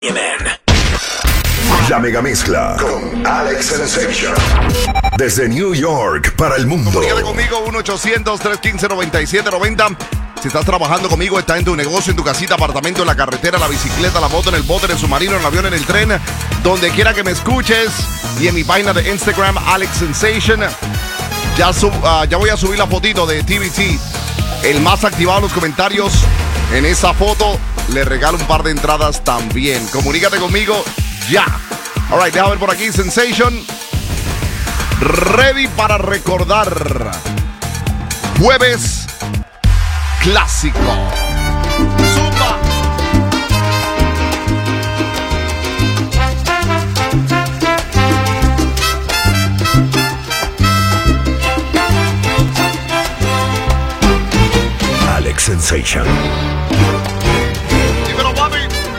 La mega mezcla con Alex Sensation. Desde New York para el mundo. Comunícate conmigo 1-800-315-9790. Si estás trabajando conmigo, estás en tu negocio, en tu casita, apartamento, en la carretera, en la bicicleta, la moto, en el bote, en el submarino, en el avión, en el tren, donde quiera que me escuches. Y en mi página de Instagram, Alex Sensation. Ya voy a subir la fotito de TBT. El más activado en los comentarios. En esa foto le regalo un par de entradas también. Comunícate conmigo ya. Alright, déjame ver por aquí, Sensation. Ready para recordar. Jueves clásico. Zumba. Alex Sensation. Dímelo, papi.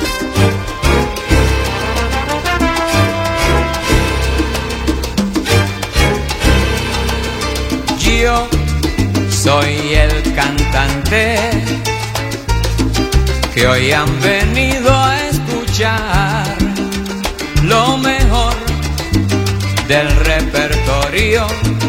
Yo soy el cantante que hoy han venido a escuchar lo mejor del repertorio.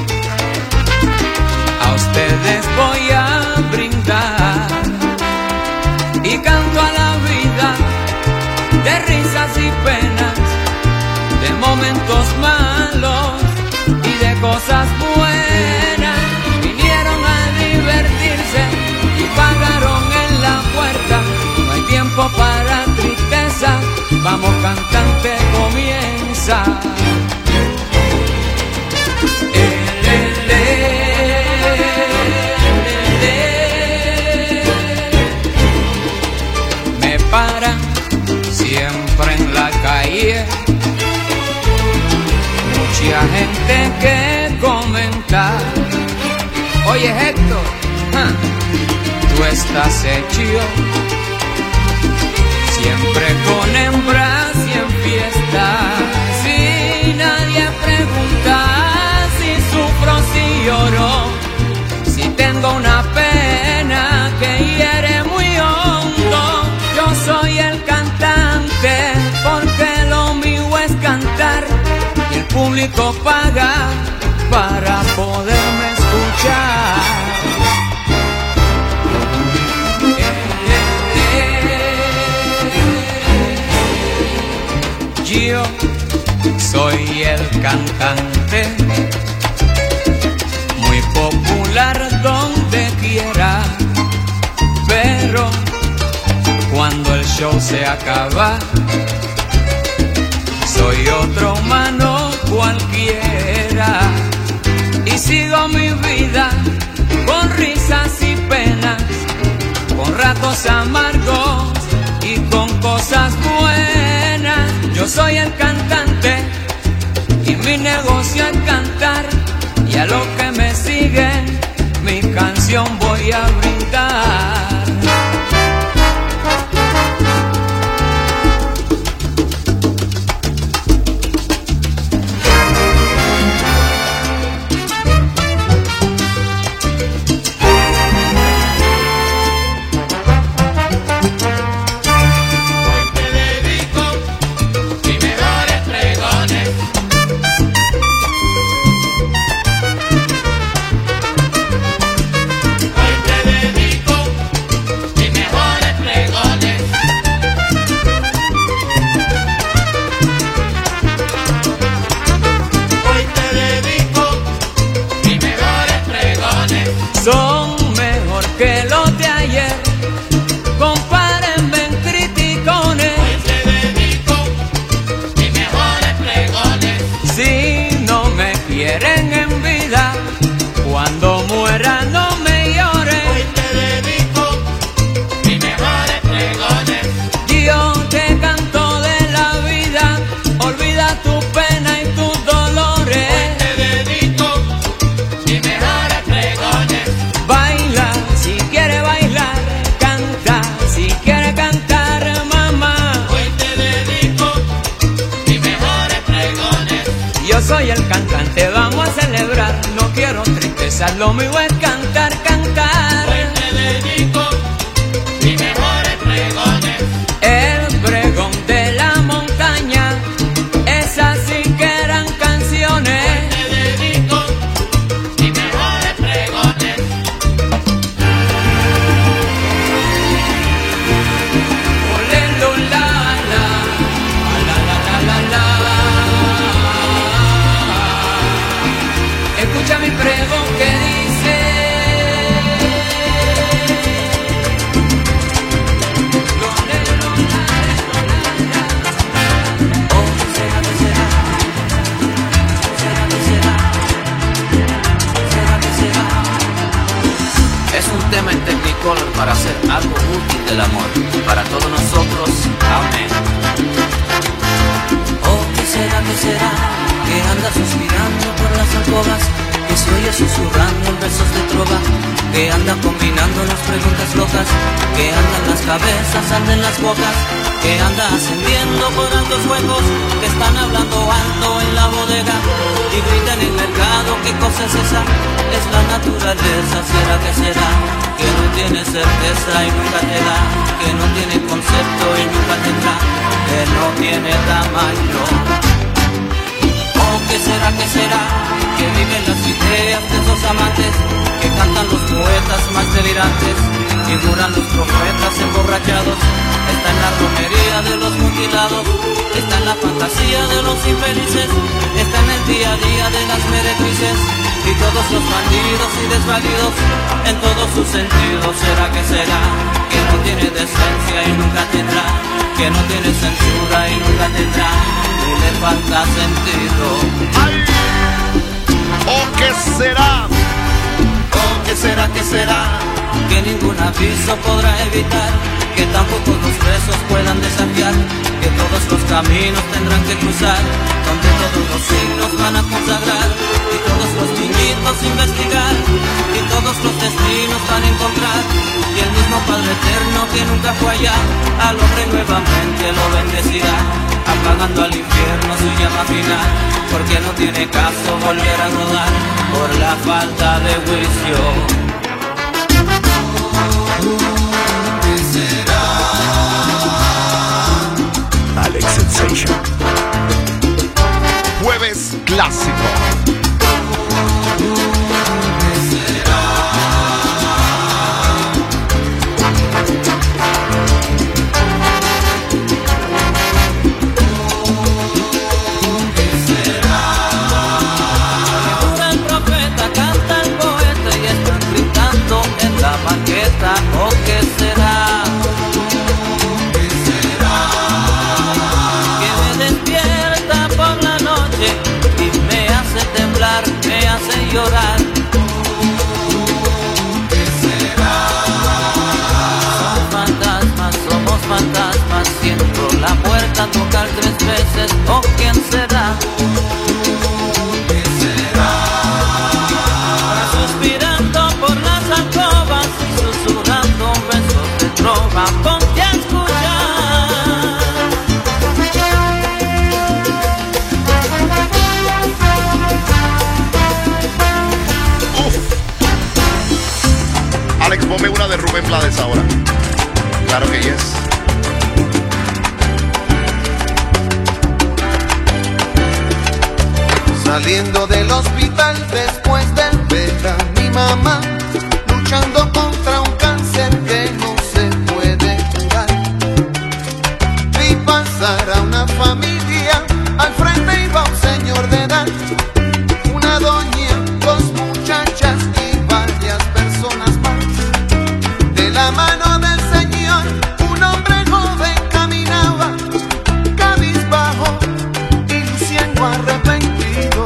A ustedes voy a brindar y canto a la vida de risas y penas, de momentos malos y de cosas buenas. Vinieron a divertirse y pagaron en la puerta. No hay tiempo para tristeza, vamos cantante, comienza. Me para siempre en la calle, mucha gente que comenta. Oye Héctor, tú estás hecho siempre con hembras y en fiestas. Si nadie pregunta si sufro, si lloro, si tengo una pena que hiere muy hondo. Yo soy el cantante porque lo mío es cantar y el público paga para poderme escuchar. Yo soy el cantante muy popular donde quiera, pero cuando el show se acaba soy otro humano cualquiera y sigo mi vida con risas y penas, con ratos amargos y con cosas buenas. Yo soy el cantante y mi negocio es cantar, y a los que me siguen mi canción voy a brindar. Son mejor que los de ayer, compárenme en criticones. Hoy te dedico mis mejores pregones. Si no me quieren en vida, cuando muera no me lloren. Hoy te dedico mis mejores pregones. Yo te canto de la vida, olvida tu pena y tus dolores. Hoy te dedico mis mejores pregones. Baila si quiere bailar, canta si quiere cantar, mamá. Hoy te dedico mis mejores pregones. Yo soy el cantante, vamos a celebrar. No quiero tristeza, lo mío es cantar, cantar. Hoy te dedico mis mejores pregones. El pregón de la para hacer algo útil del amor para todos nosotros. Amén. Oh, ¿qué será, que anda suspirando por las alcobas, que se oye susurrando en versos de trova, que anda combinando las preguntas locas, que anda en las cabezas, anda en las bocas, que anda ascendiendo por altos huecos, que están hablando alto en la bodega y grita en el mercado? ¿Qué cosa es esa? Es la naturaleza. ¿Será que será? Que no tiene certeza y nunca te da, que no tiene concepto y nunca tendrá, que no tiene tamaño. Oh, ¿qué será, que viven las ideas de esos amantes, que cantan los poetas más delirantes y juran los profetas emborrachados? Está en la romería de los mutilados, está en la fantasía de los infelices, está en el día a día de las meretrices y todos los bandidos y desvalidos en todos sus sentidos. ¿Será que no tiene decencia y nunca tendrá, que no tiene censura y nunca tendrá, y le falta sentido? ¡Ay! ¿O qué será? ¿O qué será? Que ningún aviso podrá evitar, que tampoco los presos puedan desafiar, que todos los caminos tendrán que cruzar, donde todos los signos van a consagrar, y todos los niñitos investigar, y todos los destinos van a encontrar, y el mismo Padre Eterno que nunca fue allá, al hombre nuevamente lo bendecirá, apagando al infierno su llama final, porque no tiene caso volver a rodar por la falta de juicio. Alex Sensation. Jueves clásico. Canta el profeta, canta el poeta y están gritando en la banqueta. ¿O qué será? Me hace llorar. ¿Qué será? Somos fantasmas, siento la puerta tocar 3 veces. ¿O quién será? ¿Qué será? Suspirando por las alcobas y susurrando besos de trova. Ponte a escuchar. Alex, ponme una de Rubén Blades ahora. Claro que yes. Saliendo del hospital después de ver a mi mamá luchando contra un cáncer que no se puede curar, vi pasar a una familia, al frente iba un señor de edad, una doña, 2 muchachas y varias personas más. De la mano del señor un hombre joven caminaba, cabizbajo y luciendo arrepentido.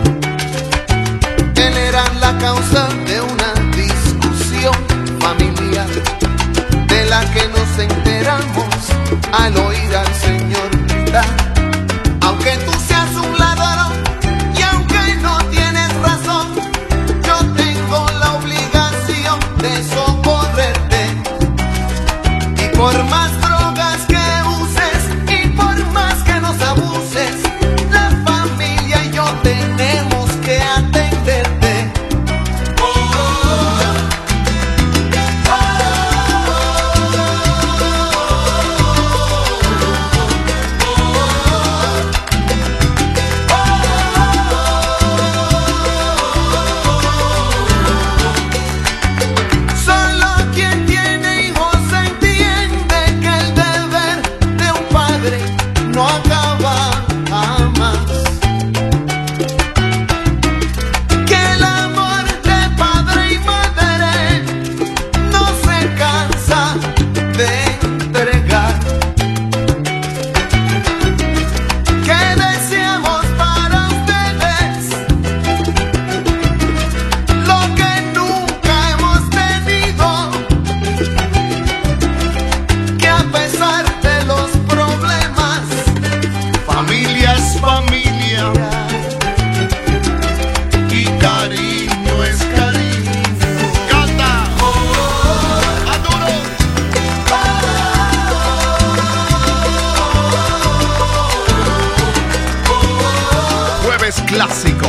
Él era la causa de una discusión familiar, de la que nos enteramos al oír al señor gritar: aunque tú seas un ladrón y aunque no tienes razón, yo tengo la obligación de socorrerte. Y por más drogas que uses y por más que nos abuses, la familia y yo tenemos que atenderte. Solo quien tiene hijos entiende que el deber de un padre no acaba jamás, que el amor de padre y madre no se cansa de entregar, que deseamos para ustedes lo que nunca hemos tenido, Familia es familia y cariño es cariño. Canta, a duro. Jueves clásico.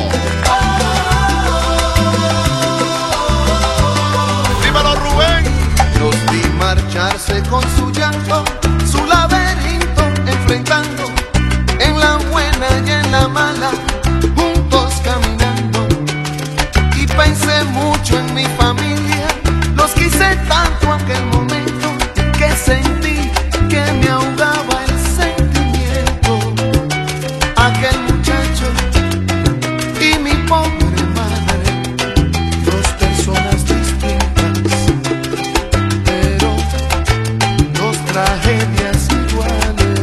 Dímelo, Rubén. Los vi marcharse con su llanto, su laberinto enfrentando, en la buena y en la mala, juntos caminando. Y pensé mucho en mi familia, los quise tanto aquel momento, que sentí que me ahogaba el sentimiento. Aquel muchacho y mi pobre madre, dos personas distintas, pero dos tragedias iguales.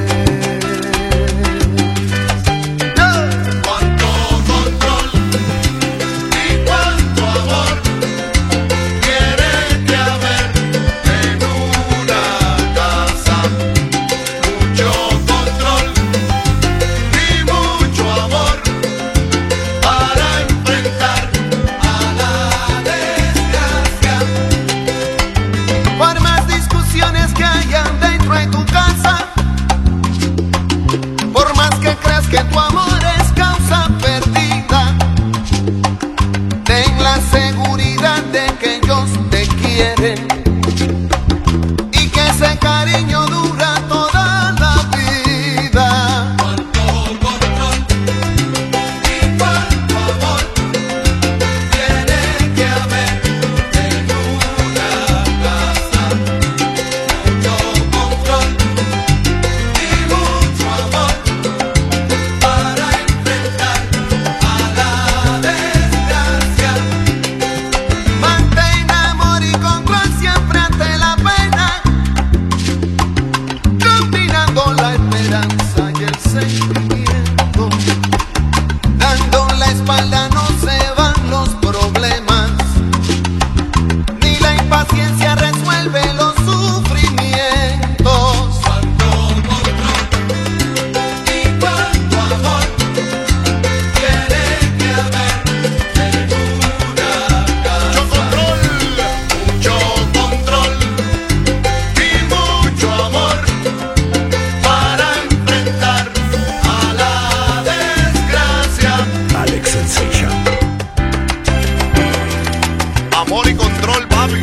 Cuánto control y cuánto amor tiene que haber en una casa. Mucho control y mucho amor para enfrentar a la desgracia. Por más discusiones que hayan dentro de tu casa, por más que creas que tu amor es causa perdida, ten la seguridad de que ellos te quieren y que ese cariño dura toda la vida. Cuánto control y cuánto amor tiene que haber en una casa. Mucho control y mucho amor para enfrentar a la desgracia. Mantén amor y control siempre ante la pena, combinando la esperanza y el sentimiento. Dando la espalda no se van los problemas, ni la impaciencia resuelve los sufrimientos. Cuánto control y cuánto amor tiene que haber en una casa. Mucho control y mucho amor para enfrentar a la desgracia. Alex Sensation. Amor y control, papi.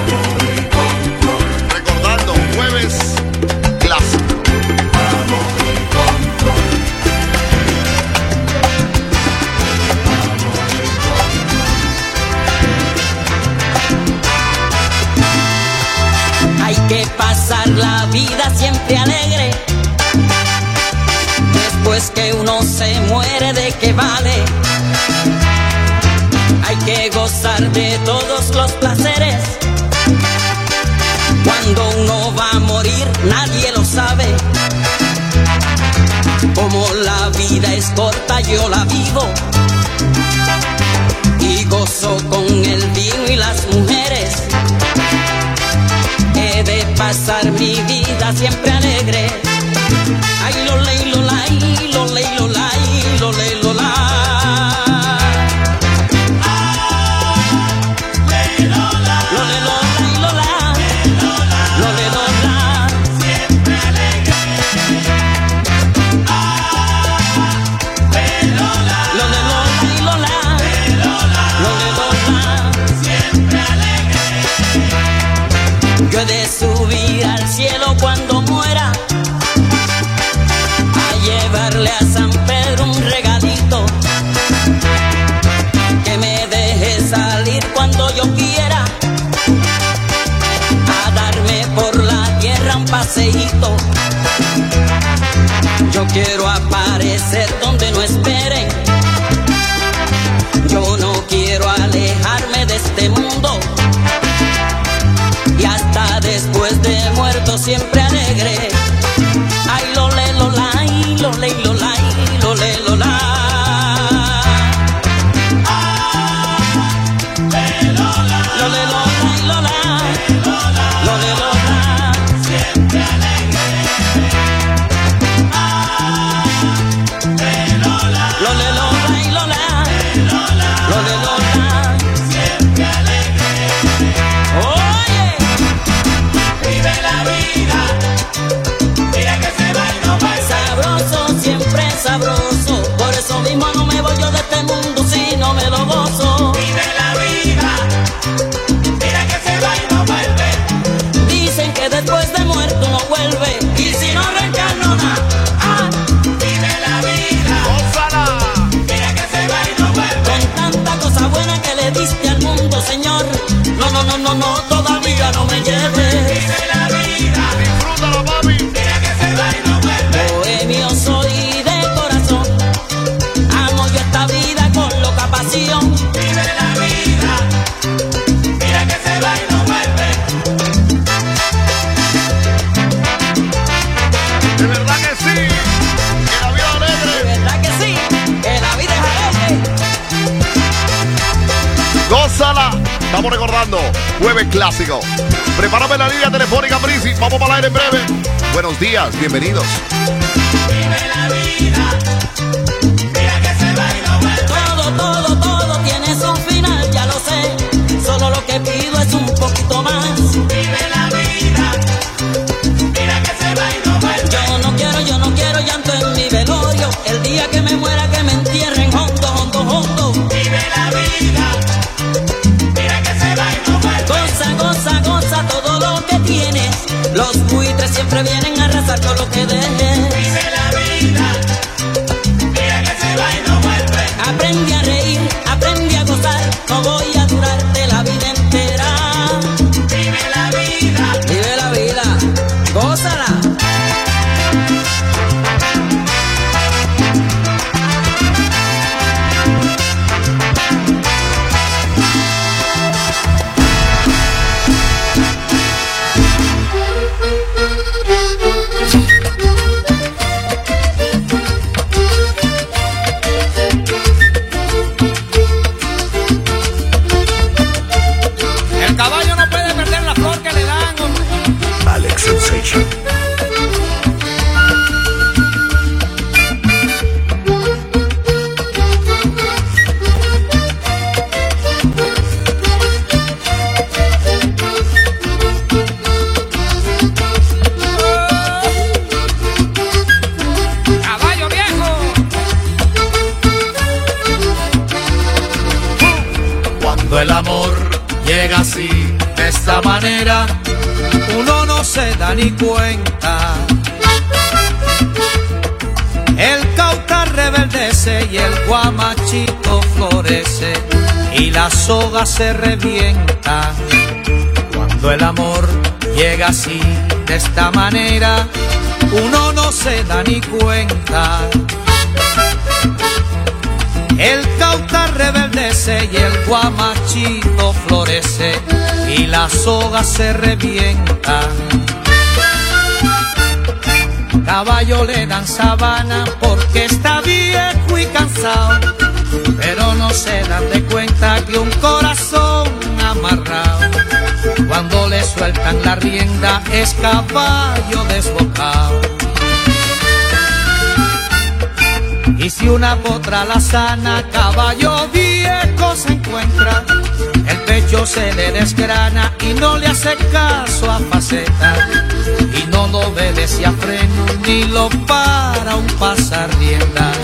Recordando, jueves clásico. Hay que pasar la vida siempre alegre. Después que uno se muere, ¿de qué vale? Hay que gozar de todos los placeres. Cuando uno va a morir, nadie lo sabe. Como la vida es corta, yo la vivo y gozo con el vino y las mujeres. He de pasar mi vida siempre alegre. Ay, lo ley, lo lay, lo ley, lo lay, lo ley, lo lay. Lo le, lo lay, lo la. Lo le, lo la. Siempre alegre. Lo le, lo lay, lo la. Lo le, lo la. Siempre alegre. Yo he de subir al cielo cuando muera, a llevarle a San Pedro un regalito, que me deje salir cuando yo quiera, a darme por la tierra un paseíto. Yo quiero aparecer donde no esperen, yo no quiero alejarme de este mundo, y hasta después de muerto siempre alegre. Ay, lo le, lo lay, lo le, lo lay, lo le, lo lay. Lo le, lo lay, lo lay, lo le, lo lay. Siempre alegre. sabroso. Por eso mismo no me voy yo de este mundo si no me lo gozo. Vive la vida, mira que se va y no vuelve. Dicen que después de muerto no vuelve. Y si no reencarno nada. Vive la vida, ¡Gózala! mira que se va y no vuelve. Con tanta cosa buena que le diste al mundo, Señor. No, todavía no me lleves. Vive la vida, ¡Disfrútalo, papi! mira que se va y no vuelve. Bohemio soy de corazón. Amo yo esta vida con loca pasión. Vive la vida, mira que se va y no vuelve. ¡De verdad que sí! ¡Que la vida De alegre! verdad que sí, que la vida es alegre. ¡Gózala! Estamos recordando Jueves Clásico. Prepárame la línea telefónica, Prisi. Vamos para el aire en breve. Buenos días, bienvenidos. Vive la vida, mira que se va y no vuelve. Todo tiene su final, ya lo sé. Solo lo que pido es un poquito más. Vive la vida, mira que se va y no vuelve. Yo no quiero llanto en mi velorio. El día que me muera que me entierren hondo. Vive la vida, mira que se va y no vuelve. Goza todo lo que tienes. Los buitres siempre vienen a arrasar todo lo que dejes. Vive la vida, mira que se va y no vuelve. Aprendí a reír, aprendí a gozar. No voy a durarte la vida entera. Vive la vida, Vive la vida, gózala. El caballo no puede perder la flor que le dan, hombre. Alex Sensation. Caballo viejo. Cuando el amor llega así, de esta manera, uno no se da ni cuenta. El cauta rebeldece y el guamachito florece y la soga se revienta. Cuando el amor llega así, de esta manera, uno no se da ni cuenta. El cauta rebeldece y el guamachito florece y la soga se revienta. Caballo le dan sabana porque está viejo y cansado, pero no se dan de cuenta que un corazón amarrado, cuando le sueltan la rienda, es caballo desbocado. Y si una potra la sana, caballo viejo se encuentra, el pecho se le desgrana y no le hace caso a faceta, y no lo obedece a freno ni lo para un pasar rienda.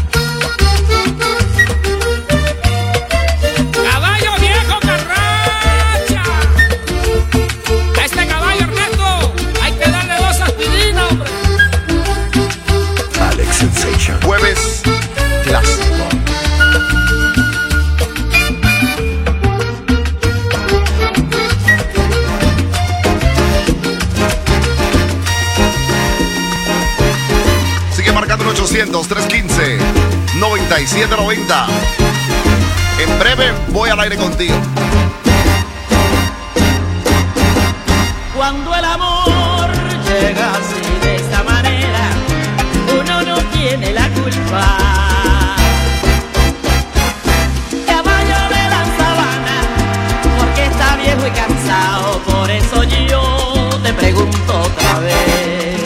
Caballo viejo carracha. A este caballo, Ernesto, hay que darle 2 aspirinas, hombre. Alex Sensation. Jueves Clásico. Sigue marcando el 800-315-9790. En breve voy al aire contigo. Cuando el amor llega así de esta manera, uno no tiene la culpa. Caballo de la sabana, porque está viejo y cansado. Por eso yo te pregunto otra vez.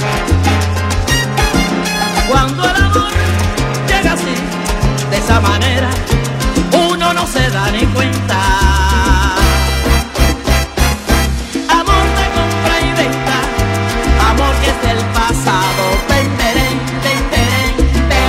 Cuando el amor llega así, de esa manera, uno no se da ni cuenta. Amor de compra y venta, amor que es del pasado. Ten, terén, ten, terén, ten.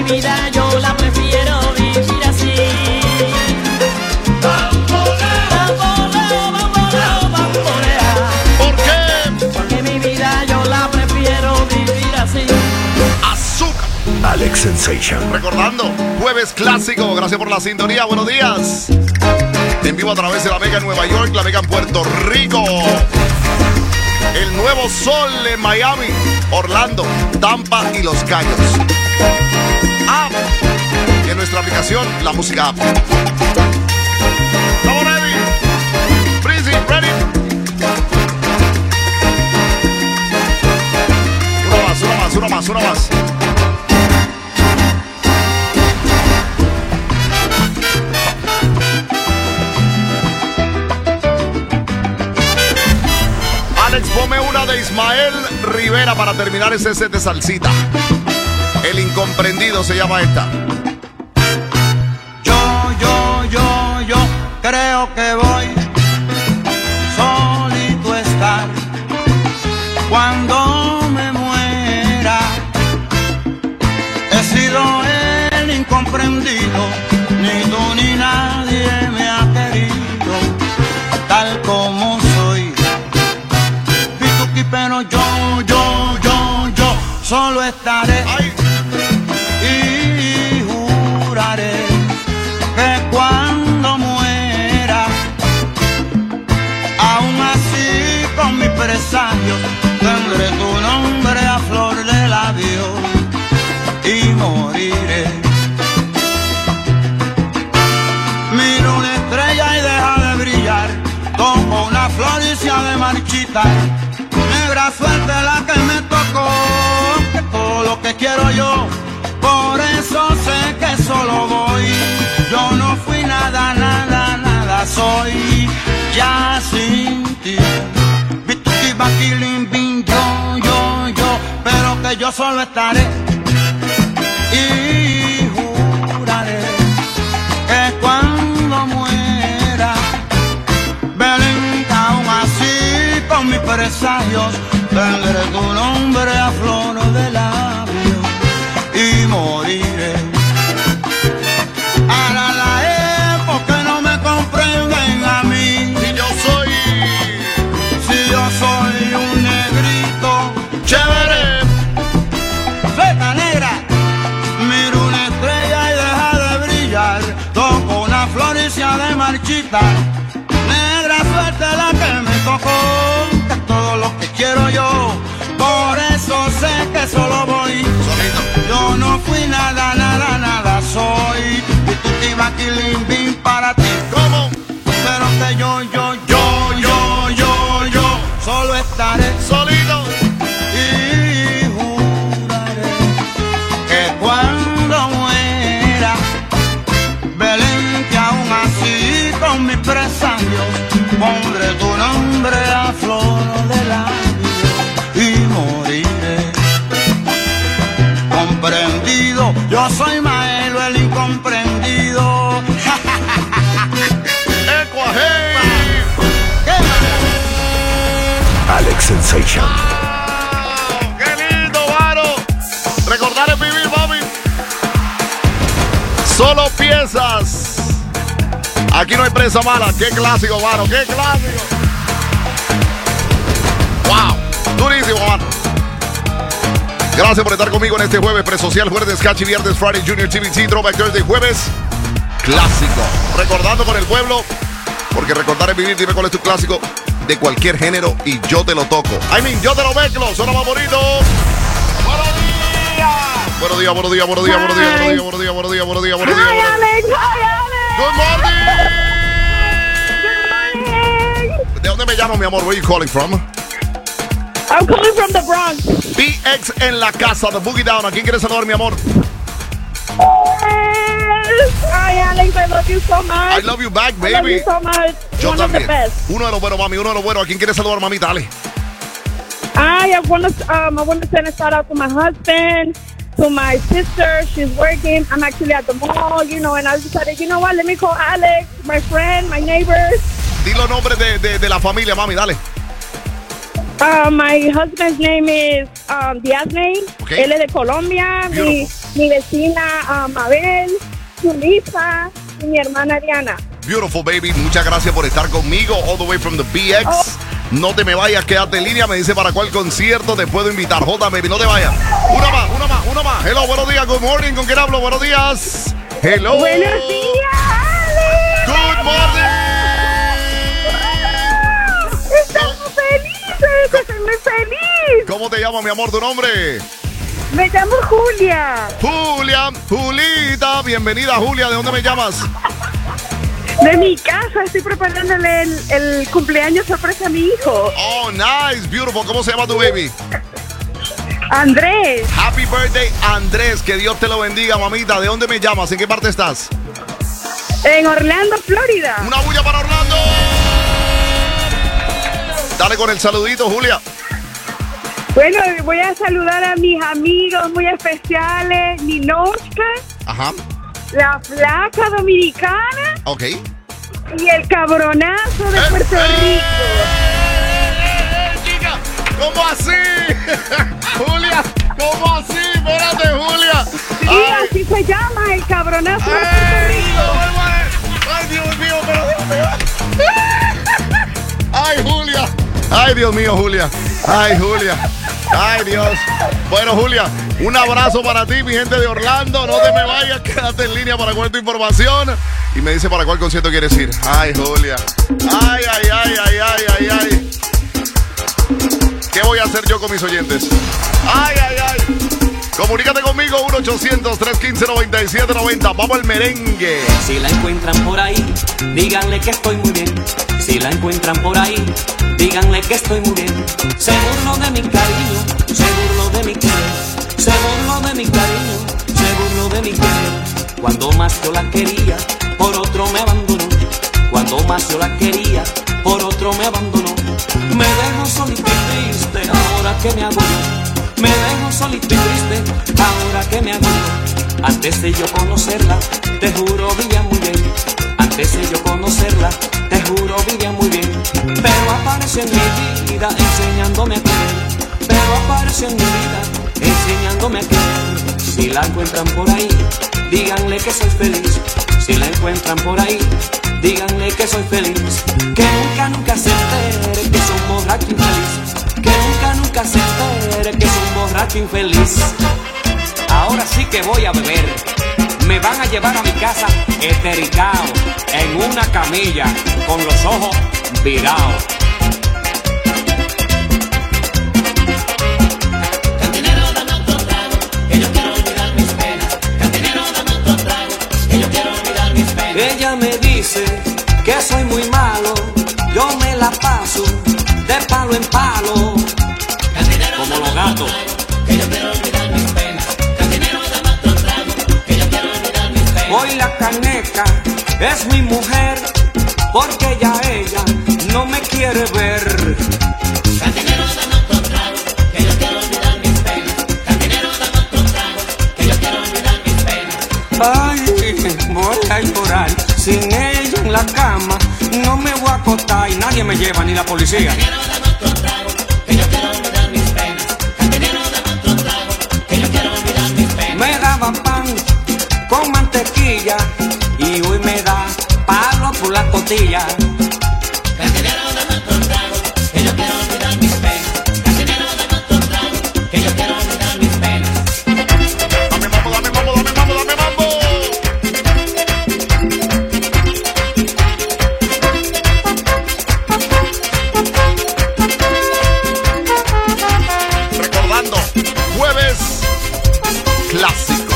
vida yo la prefiero vivir así. Bamboleo, bamboleo, bambolea. ¿Por qué? Porque mi vida yo la prefiero vivir así. Azúcar. Alex Sensation. Recordando, jueves clásico. Gracias por la sintonía. Buenos días. En vivo a través de la Mega en Nueva York, la Mega en Puerto Rico. El nuevo sol en Miami, Orlando, Tampa y Los Cayos. App. Y en nuestra aplicación, la música app. ¿Estamos ready? Breezy, ready. Una más. Alex, ponme una de Ismael Rivera para terminar ese set de salsita. El incomprendido se llama esta. Yo creo que voy solito a estar cuando me muera. He sido el incomprendido, ni tú ni nadie me ha querido tal como soy. Pero yo solo estaré. Ay. Y juraré que cuando muera, aún así con mis presagios, tendré tu nombre a flor de labios y moriré. Miro una estrella y deja de brillar, toco una flor y se ha de marchitar. Negra suerte la que me tocó, que todo lo que quiero yo, por eso sé que solo voy. Yo no fui nada, soy ya sin ti. Bituki, Bakilin, Bin, yo, pero que yo solo estaré y juraré que cuando muera, Belén, aún así con mis presagios, tendré tu nombre a flor de labios y moriré. Ahora la época no me comprenden a mí. Si yo soy un negrito chévere, feta negra, miro una estrella y deja de brillar, toco una flor y se ha de marchitar. Negra suerte la que me tocó, que todo lo que quiero yo, por eso sé que solo voy. Yo no fui nada, soy Bituki, Bakilin, Bin para ti. ¿Cómo? Pero que yo solo estaré Solito. y juraré que cuando muera, Belén, que aún así con mis presagios, pondré tu nombre a flor de labios y moriré. Comprendido, yo soy Maelo el incomprendido. Ecuajei. Alex Sensation. ¡Qué lindo, mano! Recordar es vivir, mami. Solo piezas. Aquí no hay presa mala. ¡Qué clásico, mano! ¡Qué clásico! ¡Wow! Durísimo, mano. Gracias por estar conmigo en este jueves presocial, jueves de Sketchy, viernes Friday Junior TVT, Throwback Thursday, jueves clásico. Recordando con el pueblo, porque recordar es vivir. Dime cuál es tu clásico de cualquier género y yo te lo toco. Yo te lo mezclo. Suena más bonito. Buenos días. Buenos días. Hi, Alex. Good morning. ¿De dónde me llamas, mi amor? Where are you calling from? I'm calling from the Bronx. PX en la casa, The Boogie Down. ¿A quién quieres saludar, mi amor? Hi, Alex. I love you so much. I love you back, I love baby. you so much. Yo One of the también. best. Uno de los buenos, mami. Uno de los buenos. ¿A quién quieres saludar, mamita? Dale. I want to send a shout out to my husband, to my sister. She's working. I'm actually at the mall, and I decided, you know what? Let me call Alex, my friend, my neighbors. Di los nombres de la familia, mami. Dale. My husband's name is Diazne. Okay. Él es de Colombia. Beautiful. mi vecina Mabel, Julissa y mi hermana Diana. Beautiful, baby. Muchas gracias por estar conmigo. All the way from the BX. Oh. No te me vayas, quédate en línea. Me dice para cuál concierto te puedo invitar. J, baby, no te vayas. Una más. Hello, buenos días. Good morning. ¿Con quién hablo? Buenos días. Hello. Buenos días, Alex. Good morning. Estamos felices. Estoy muy feliz. ¿Cómo te llamas, mi amor? ¿Tu nombre? Me llamo Julia. Julita. Bienvenida, Julia. ¿De dónde me llamas? De mi casa, estoy preparándole el cumpleaños sorpresa a mi hijo. Oh, nice, beautiful. ¿Cómo se llama tu baby? Andrés, Happy birthday, Andrés. Que Dios te lo bendiga, mamita. ¿De dónde me llamas? ¿En qué parte estás? en Orlando, Florida. Una bulla para Orlando. Dale con el saludito, Julia. Bueno, voy a saludar a mis amigos muy especiales, Ninochka, Ajá. la Flaca Dominicana Ok. y el Cabronazo de Puerto Rico. Chica, ¿cómo así? Julia, ¿cómo así? Espérate, Julia. Sí, así se llama, el Cabronazo de Puerto Rico. Ay, Dios mío, pero Dios mío. Ay, Julia. Ay, Dios mío, Julia. Ay, Julia. Ay, Dios. Bueno, Julia, un abrazo para ti, mi gente de Orlando. No te me vayas, quédate en línea para cuál tu información. Y me dice para cuál concierto quieres ir. Ay, Julia. Ay, ay, ay, ay, ay, ay, ay. ¿Qué voy a hacer yo con mis oyentes? Ay, ay, ay. Comunícate conmigo, 1-800-315-9790. Vamos al merengue. Si la encuentran por ahí, díganle que estoy muy bien. Si la encuentran por ahí, díganle que estoy muy bien. Se burló de mi cariño, se burló de mi querer. Se burló de mi cariño, se burló de mi querer. Cuando más yo la quería, por otro me abandonó. Cuando más yo la quería, por otro me abandonó. Me dejo solito y triste, ahora que me hago yo. Me dejo solito y triste, ahora que me hago yo. Antes de yo conocerla, te juro vivía muy bien. Antes de yo conocerla, te juro vivía muy bien. Pero aparece en mi vida enseñándome a querer. Pero aparece en mi vida enseñándome a querer. Si la encuentran por ahí, díganle que soy feliz. Si la encuentran por ahí, díganle que soy feliz. Que nunca se entere que soy un borracho infeliz. Que nunca se entere que soy un borracho infeliz. Ahora sí que voy a beber. Me van a llevar a mi casa estericao, en una camilla, con los ojos virados. Cantinero, dame otro trago, que yo quiero olvidar mis penas. Cantinero, dame otro trago, que yo quiero olvidar mis penas. Ella me dice que soy muy malo, yo me la paso de palo en palo, Cantinero, como dame los otro gatos. trago, que yo quiero olvidar mis penas. Cantinero, dame otro trago, que yo quiero olvidar mis penas. Hoy la caneca es mi mujer, porque ya ella no me quiere ver. Cantinero, dame otro trago, que yo quiero olvidar mis penas. Cantinero, dame otro trago, que yo quiero olvidar mis penas. Ay, voy a llorar, sin ella en la cama no me voy a acostar y nadie me lleva, ni la policía. Cantinero, dame otro trago, que yo quiero olvidar mis penas. Cantinero, dame otro trago, que yo quiero olvidar mis penas. Me daba pan con mantequilla y hoy me da palo por la costilla. Cantinero, dame otro trago, que yo quiero olvidar mis penas. Cantinero, dame otro trago, que yo quiero olvidar mis penas. Dame mambo, dame mambo, dame mambo, dame mambo. Recordando, jueves clásico.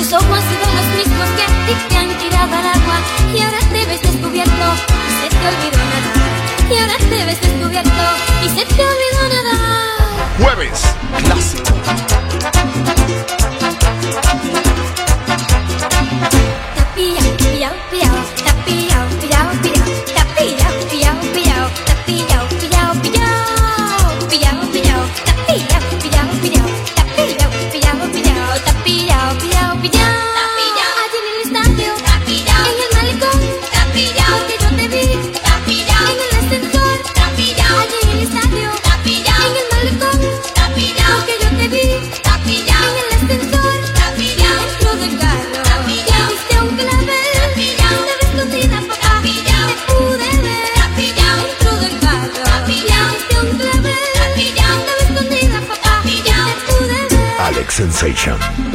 Tus ojos han sido los mismos que a ti te han tirado al agua. Y ahora te ves descubierto y se te olvidó nadar. Y ahora te ves descubierto y se te olvidó nadar. Jueves clásico. Te ha pillao, pillao, pillao. Te ha pillao, pillao, pillao. Te ha pillao, pillao, pillao. Te ha pillao, pillao, pillao. Pillao, pillao. Te ha pillao, pillao, pillao. Te ha pillao, pillao, pillao. Te ha pillao, pillao, pillao. Allí en el estadio. Te ha pillao. En el malecón. Te ha pillao. Porque yo te vi. Te ha pillao. En el ascensor. Te ha pillao. Allí en el estadio. Te ha pillao. En el malecón. Te ha pillao. Porque yo te vi. Te ha pillao. En el ascensor. Te ha pillao. Dentro del carro. Te ha pillao. Te diste un clavel. Te ha pillao. Te ves escondida, papá. Te ha pillao. Te pude ver. Te ha pillao. Dentro del carro. Te ha pillao. Te diste un clavel. Te ha pillao. Te ves escondida, papá. Te ha pillao. Te pude ver. Alex Sensation.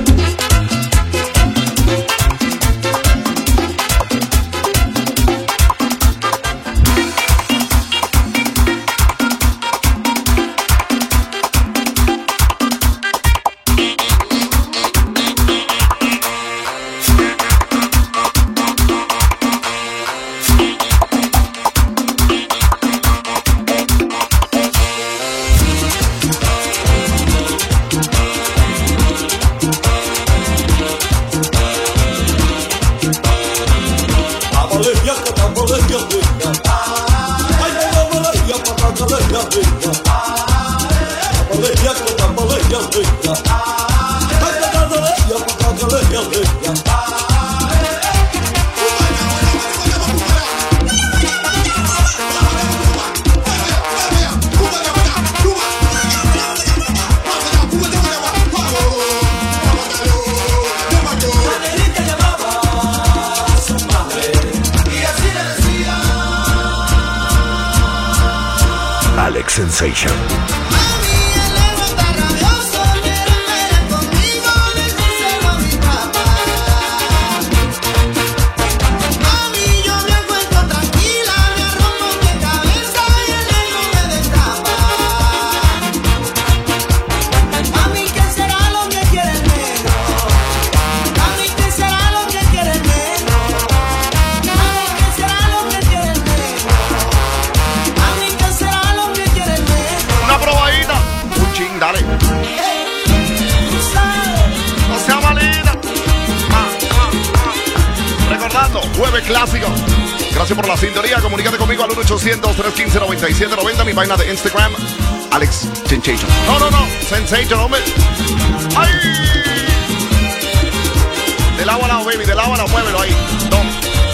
Alex Sensation. Dale. No sea malita. Recordando, jueves clásico. Gracias por la sintonía. Comunícate conmigo al 1-800-315-9790. Mi página de Instagram, Alex Sensation. No. Sensation, hombre. ¡Ay! De lado a lado, baby. De lado a lado, muévelo ahí. Toma.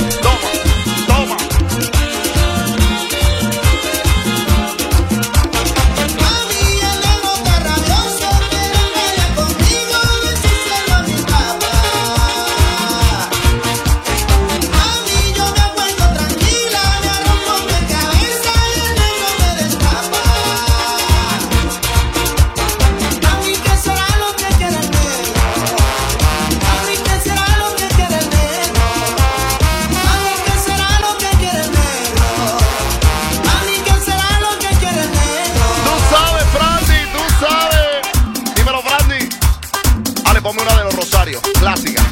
Ponme una de los Rosarios, clásica.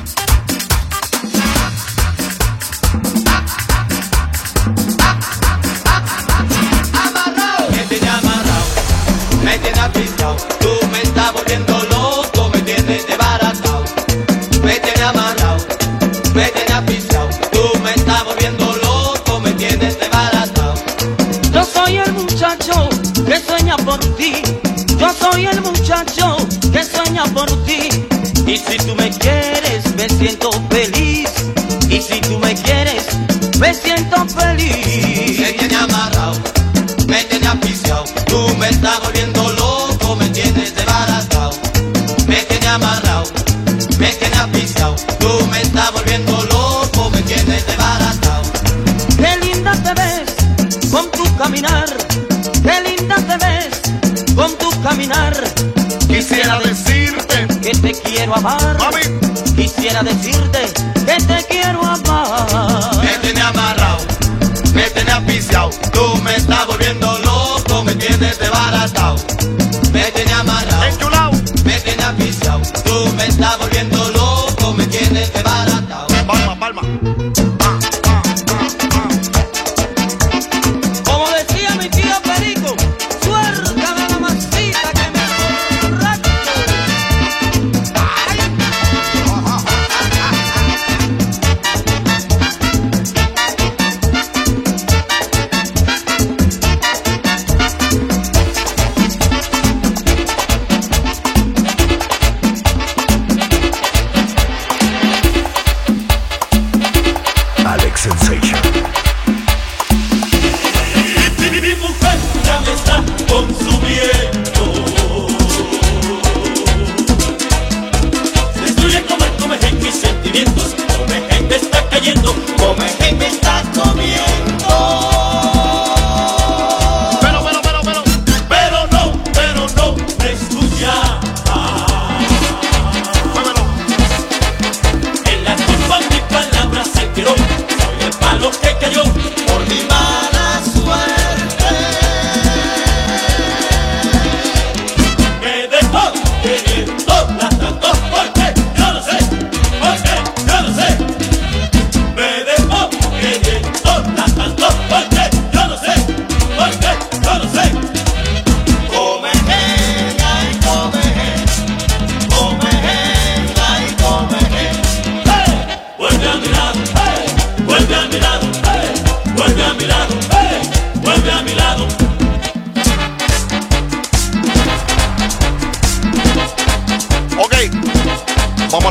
Me tiene amarrado, me tiene apistado. Tú me estás volviendo loco, me tienes desbaratado. Me tiene amarrado, me tiene apistado. Tú me estás volviendo loco, me tienes desbaratado. Yo soy el muchacho que sueña por ti. Yo soy el muchacho que sueña por ti. Y si tú me quieres, me siento feliz. Y si tú me quieres, me siento feliz. Me tiene amarrado, me tiene asfixiado. Tú me estás volviendo loco, me tienes desbaratado. Me tiene amarrado, me tiene asfixiado. Tú me estás volviendo loco, me tienes desbaratado. Qué linda te ves con tu caminar. Qué linda te ves con tu caminar. Quisiera decirte que te quiero amar. Mami. Quisiera decirte que te quiero amar. Me tiene amarrado, me tiene asfixiado. Tú me estás volviendo loco, me tienes desbaratado. Me tiene amarrado, enchulado, me tiene asfixiado. Tú me estás volviendo loco, me tienes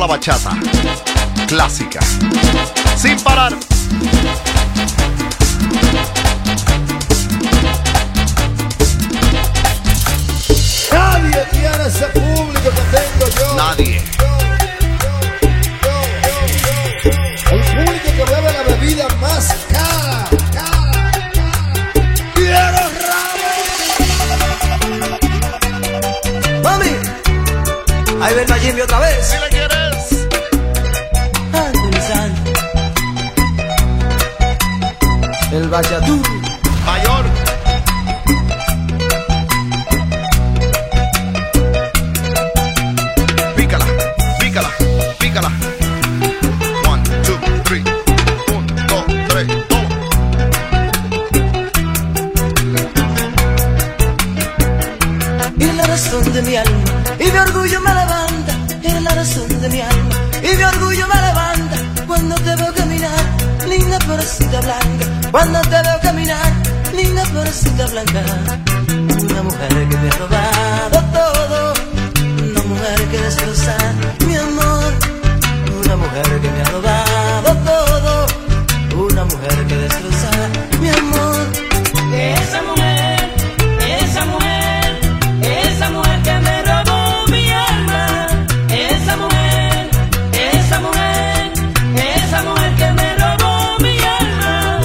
bachata. Clásica. Sin parar. Nadie tiene ese público que tengo yo. Nadie. El público que bebe la bebida más cara. ¡Quiero rabo! Mami, ahí ven a Jimmy otra vez. ¿Si le quieres? Anthony Santos, el bachatú mayor. Pícala, pícala, pícala. 1, 2, 3. 1, 2, 3, toma. y la razón de mi alma, y mi orgullo me levanta, es la razón de mi alma, y mi orgullo me levanta, cuando te veo caminar, linda florecita blanca, cuando te veo caminar, linda florecita blanca, una mujer que me ha robado todo, una mujer que destroza mi amor, una mujer que me ha robado todo, una mujer que destroza mi amor. Esa mujer, esa mujer, esa mujer que me robó mi alma. Esa mujer, esa mujer, esa mujer que me robó mi alma.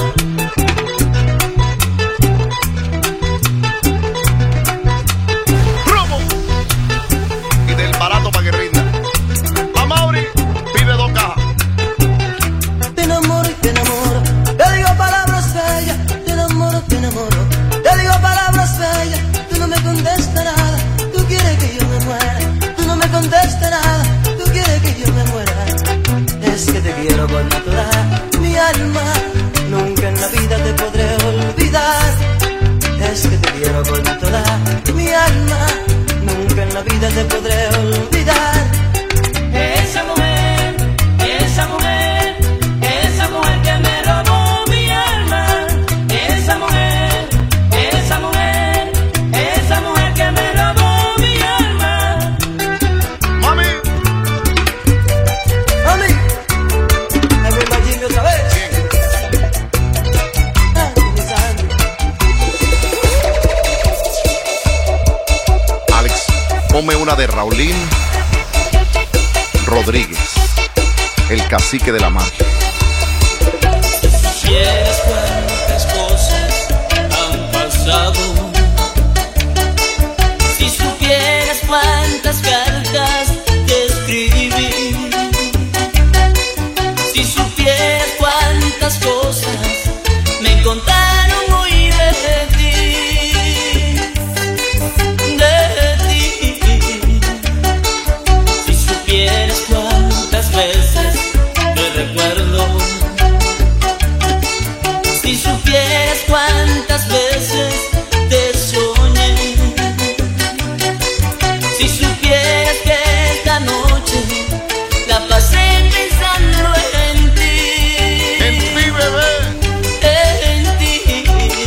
¡Robo! Y del barato para que rinda. La Mauri pide 2 cajas. Te enamoro y te enamoro, te digo palabras bellas, te enamoro, te enamoro, te digo palabras bellas, tú no me contestas nada, tú quieres que yo me muera, tú no me contestas nada, tú quieres que yo me muera, es que te quiero con toda mi alma, nunca en la vida te podré olvidar, es que te quiero con toda mi alma, nunca en la vida te podré olvidar. Esa mujer, esa mujer, esa mujer que me robó mi alma. Esa mujer, esa mujer, esa mujer que me robó mi alma. Mami. Mami, ahí ven a Jimmy otra vez. Anthony Santos, Alex, ponme una de Raulín Rodríguez, el cacique de la magia. Supieras cuántas cosas han pasado, si supieras cuántas cartas te escribí, si supieras cuántas cosas me contaron hoy de ti, si supieras cuántas veces te recuerdo, si supieras cuántas veces te soñé, si supieras que esta noche la pasé pensando en ti. En ti, bebé. En ti,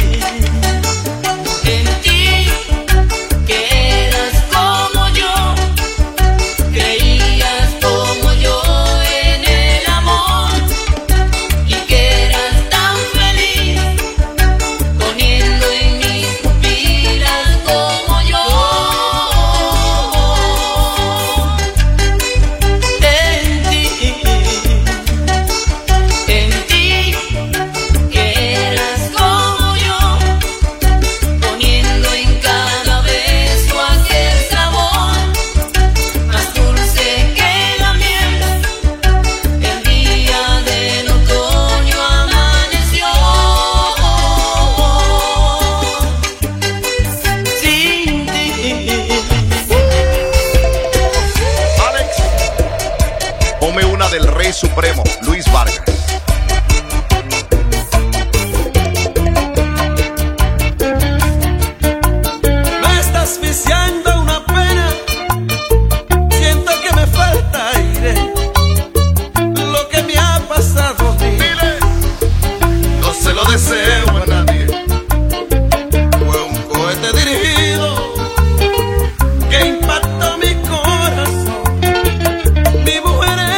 que eras como yo, creías como yo en el amor, y que eras tan feliz poniendo en mis pupilas como yo. En ti, que eras como yo, poniendo en cada beso aquel sabor más dulce que la miel. El día del otoño amaneció sin ti. Alex, ponme una del Rey Supremo, Luis Vargas. Me está asfixiando una pena, siento que me falta aire, lo que me ha pasado a mí, No se lo deseo a nadie. fue un cohete dirigido que impactó mi corazón. Mi mujer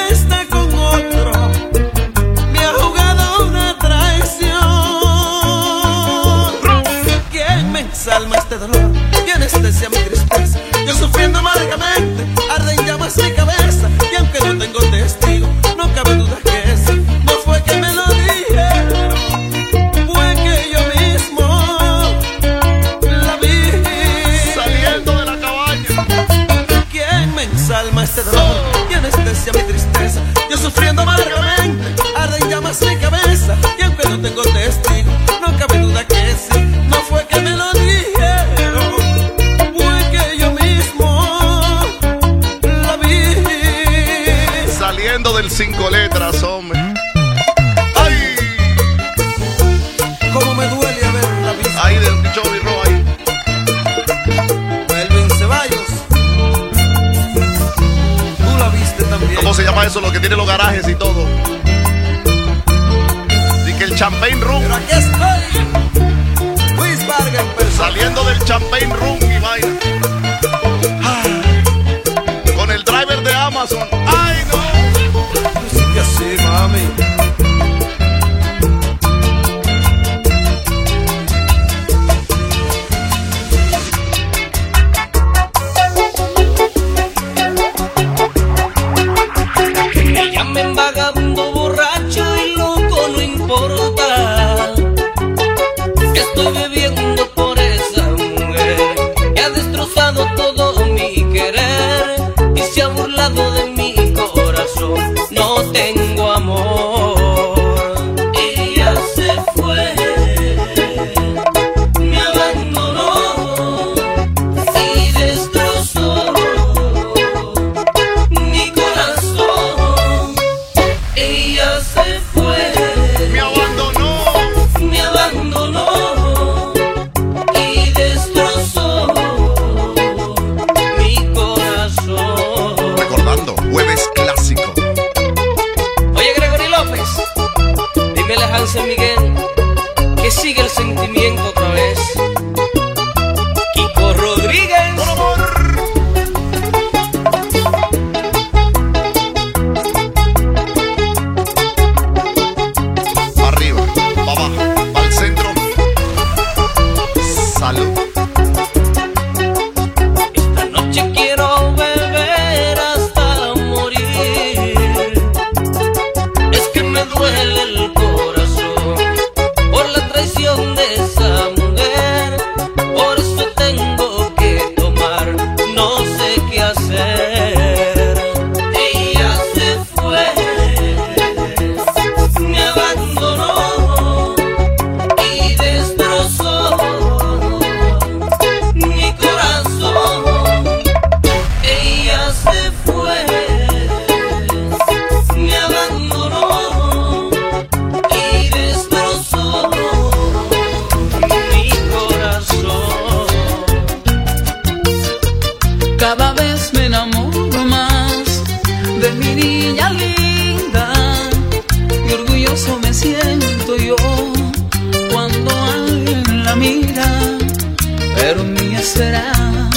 5 letras, hombre. ¡Ay! Cómo me duele haberla visto. Ahí del Joey Roy. Melvin Ceballos. Tú la viste también. ¿Cómo se llama eso? Lo que tiene los garajes y todo. Así que el Champagne Room. Pero aquí estoy. Luis Vargas en persona. Saliendo del Champagne Room y vaina. Con el driver de Amazon. ¡Ay, no! Que así, mami. Me llamen vagabundo, borracho y loco, no importa. Estoy bebiendo por esa mujer que ha destrozado todo mi querer y se ha burlado de mi corazón. No tengo amor. Ella se fue, me abandonó y destrozó mi corazón. Ella se fue, Me abandonó. me abandonó y destrozó mi corazón. Recordando, jueves clásico. Oye, Gregory López, dímele a Hansel Miguel que sigue el sentimiento otra vez. Kiko Rodríguez. Por amor. Pa' arriba, pa' abajo, pa' el centro. Salud. Esta noche quiero beber hasta morir. Es que me duele el corazón por la traición de esa mujer. Por eso tengo que tomar, no sé qué hacer. Ella se fue, me abandonó y destrozó mi corazón. Ella se fue, me abandonó y destrozó mi corazón. Cada vez me enamoro más de mi niña linda y orgulloso me siento yo cuando alguien la mira, pero mía será,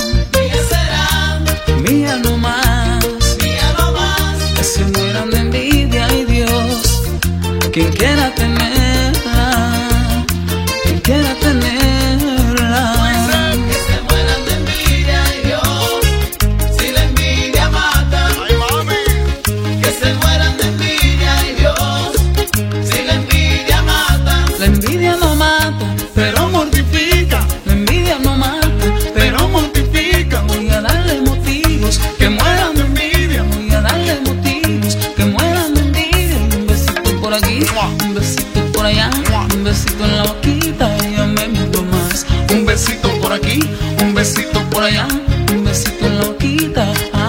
mía no más, que se mueran de envidia y Dios, quien quiera tenerla, quien quiera tenerla. Que se mueran de envidia y Dios, si la envidia mata. Ay, mami. Que se mueran de envidia y Dios, si la envidia mata. La envidia no mata, pero mortifica. La envidia no mata, pero mortifica. Voy a darle motivos que mueran de envidia. Voy a darle motivos que mueran de envidia. Un besito por aquí, un besito por allá, un besito en la boquita y ya me meto más. Un besito por aquí, un besito por allá, un besito en la boquita.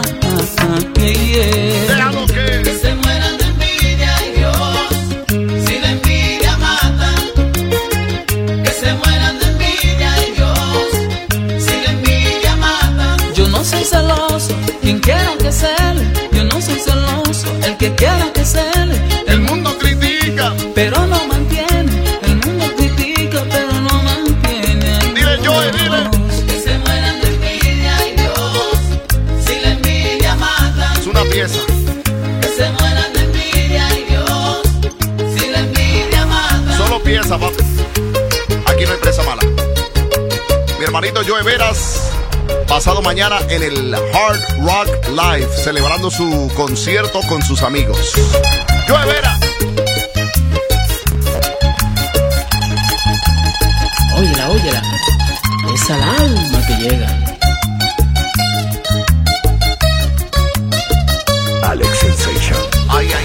Yeah. Déjalo que. Que se mueran de envidia y Dios, si la envidia mata. Que se mueran de envidia y Dios, si la envidia mata. Yo no soy celoso, quien quiera que cele. Yo no soy celoso, el que quiera que cele. El mundo critica. Pero no mantiene, el mundo critica, pero no mantiene. Ay, Dile, Joey, dile. Que se mueran de envidia y Dios, si la envidia mata. Es una pieza. Que se mueran de envidia y Dios, si la envidia mata. Solo pieza, papi. Aquí no hay presa mala. Mi hermanito Joe Veras, pasado mañana en el Hard Rock Live, celebrando su concierto con sus amigos. Joe Veras. óyela, óyela. Es al alma que llega. Alex Sensation. Ay, ay.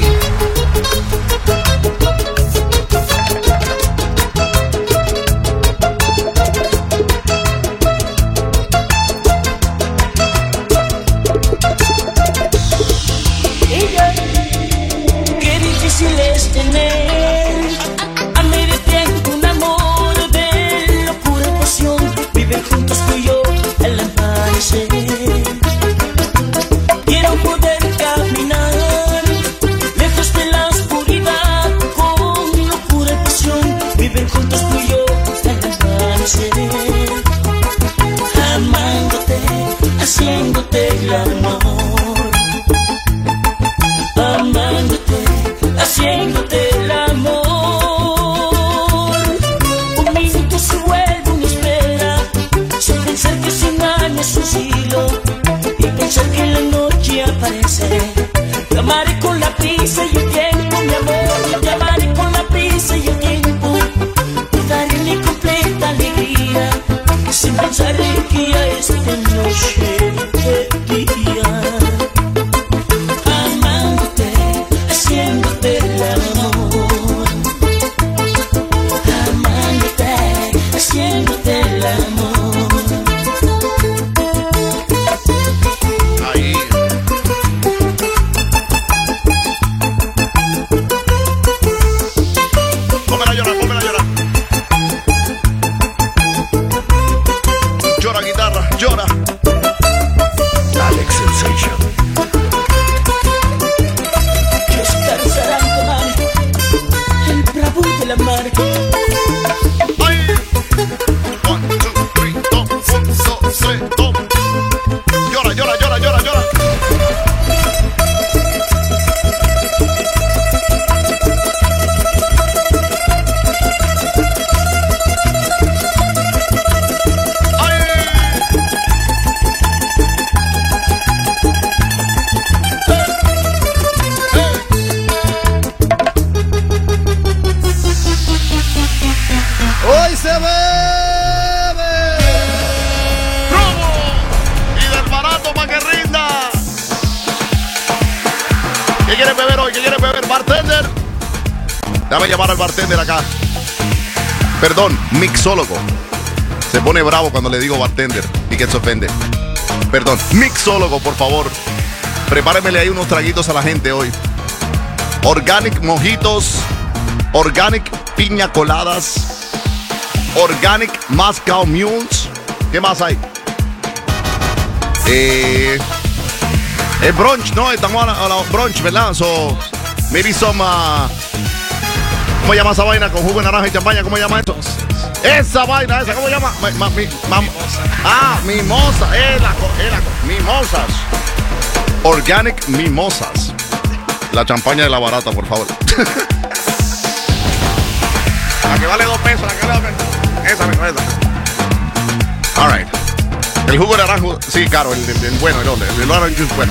juntos tú y yo hasta el amanecer, amándote, haciéndote el amor, amándote, haciéndote el amor. Un minuto se vuelve una espera, sin pensar que 100 años es un siglo, y pensar que en la noche apareceré. Te amaré con la prisa y el tiempo, mi amor. Te amaré con la prisa y el tiempo. Te daré mi completa alegría, sin pensar en que ya esta noche de día. Amándote, haciéndote el amor, amándote, haciéndote el amor. Ahí. Póngala a llorar, póngala a llorar. Llora guitarra, llora. Alex Sensation. Yo estaré sarando, mami, el bravo de la mar. Ay. 1, 2, 3, 2, 1, 2, 3, 2. Llora, llora, llora, llora, llora. ¡Hoy se bebe! ¡Promo! Y del barato pa' que rinda. ¿Qué quieres beber hoy? ¿Qué quieres beber? ¿Bartender? Déjame llamar al bartender acá. Perdón, mixólogo. Se pone bravo cuando le digo bartender y que se ofende. Perdón, mixólogo, por favor. Prepáremele ahí unos traguitos a la gente hoy. Organic mojitos, organic piña coladas, organic Moscow mules. ¿Qué más hay? Es brunch, ¿no? Estamos a la brunch, ¿verdad? So, maybe some... ¿cómo llama esa vaina? Con jugo de naranja y champaña, ¿cómo llama esto? Esa vaina, esa, ¿cómo llama? Mimosa. Mimosas. Organic mimosas. La champaña de la barata, por favor. La que vale 2 pesos, la que vale 2 pesos. Esa, esa. All right. El jugo de naranja, sí, claro, el bueno, el orange juice bueno.